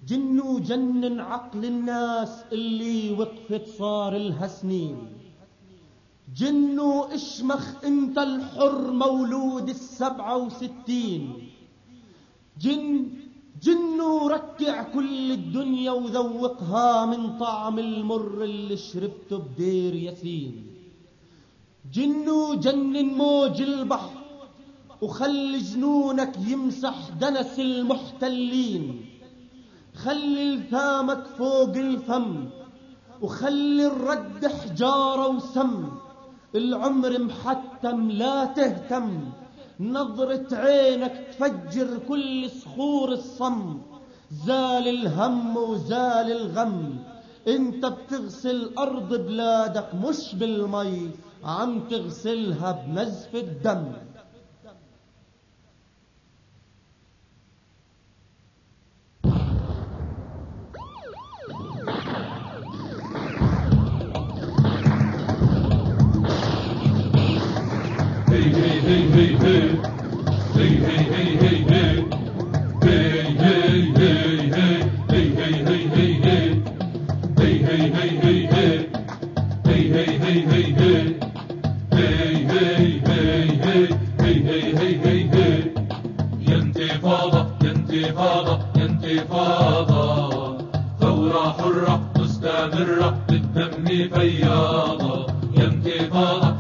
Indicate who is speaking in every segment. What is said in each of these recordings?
Speaker 1: جنو جنن عقل الناس اللي وقفت صار لها سنين. جنو اشمخ انت الحر مولود 67. جنو ركع كل الدنيا وذوقها من طعم المر اللي شربته بدير ياسين. جنو جنن موج البحر وخلي جنونك يمسح دنس المحتلين. خلي لثامك فوق الفم وخلي الرد حجارة وسم. العمر محتم لا تهتم، نظرة عينك تفجر كل صخور الصم. زال الهم وزال الغم، انت بتغسل ارض بلادك مش بالمي، عم تغسلها بنزف الدم.
Speaker 2: انتفاضة ثورة حرة مستمرة بالدم فياضة. انتفاضة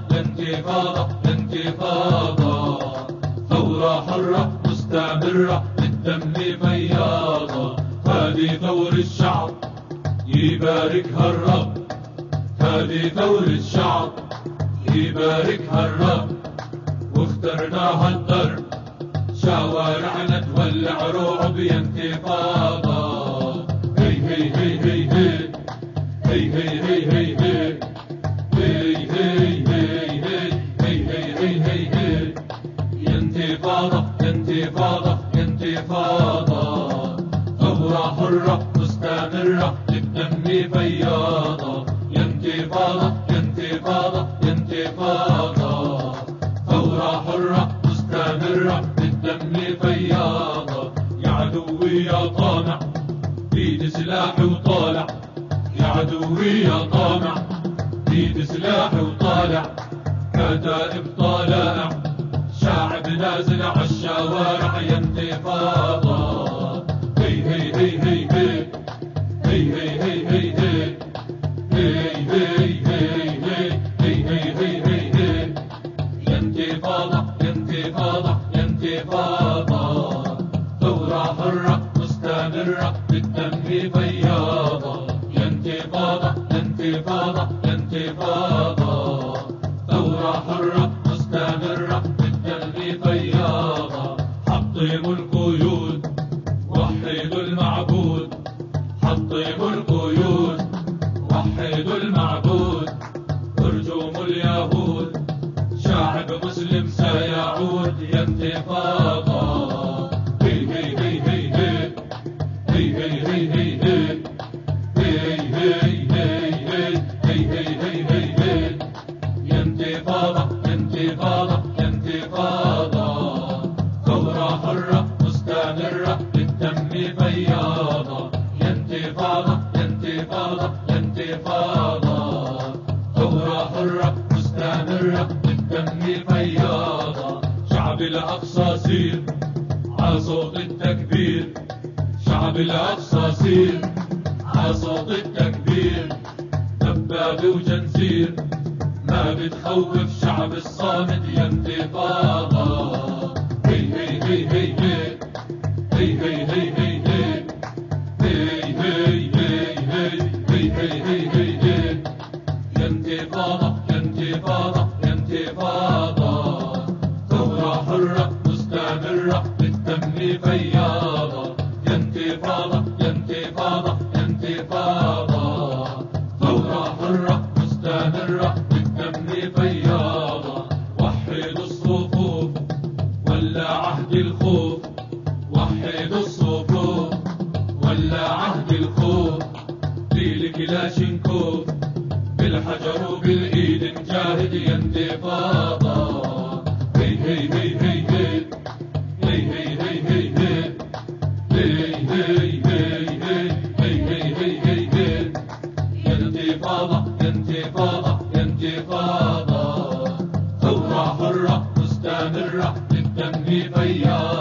Speaker 2: انتفاضة ثورة حرة مستمرة بالدم فياضة. هذه ثور الشعب يباركها الرب، هذه ثور الشعب يباركها الرب. واخترناها الدرب شوارعنا تولع رعب يا انتفاضة. هي هي هي هي هي هي هي هي هي انتفاضة انتفاضة انتفاضة ثورة حرة مستمرة بالدم فياضة. انتفاضة انتفاضة انتفاضة ثورة حرة مستمرة بالدم فياضة. يا عدوي يا طامع بيد سلاحي وطالع، يا عدوي يا طامع بيد سلاحي وطالع. كتائب طالع شعب نازل عالشوارع يا انتفاضة. هي هي هي هي هي هي هي هي هي انتفاضة انتفاضة انتفاضة ثورة حرة مستمرة بالدم فياضة. انتفاضة انتفاضة انتفاضة ثورة حرة مستمرة بالدم فياضة. حطموا القيود وحدوا المعبود، حطموا القيود وحدوا المعبود. ارجموا اليهود شعب مسلم سيعود يا انتفاضة. هي هي هي هي هي هي هي هي هي يا انتفاضة انتفاضة انتفاضة ثورة حرة مستمرة بالدم فياضة. انتفاضة انتفاضة انتفاضة ثورة حرة مستمرة بالدم فياضة. شعب الأقصى سير عصوت التكبير، شعب الأقصى سير عصوت التكبير. دبابة وجنزير ما بتخوف شعب الصامد يا انتفاضة. هي هي هي هي هي هي هي هي يا انتفاضة انتفاضة انتفاضة ثورة حرة مستمرة بالدم فياضة. انتفاضة انتفاضة انتفاضة ثورة حرة مستمرة بالدم فياضة. وحدوا الصفوف ولا عهد الخوف، وحدوا الصفوف ولا عهد الخوف. بالكلاشينكوف بالحجر وبالايد نجاهد يا انتفاضة. هي هي هي هي هي هي هي هي هي هي هي هي مستمرة للدم فياضة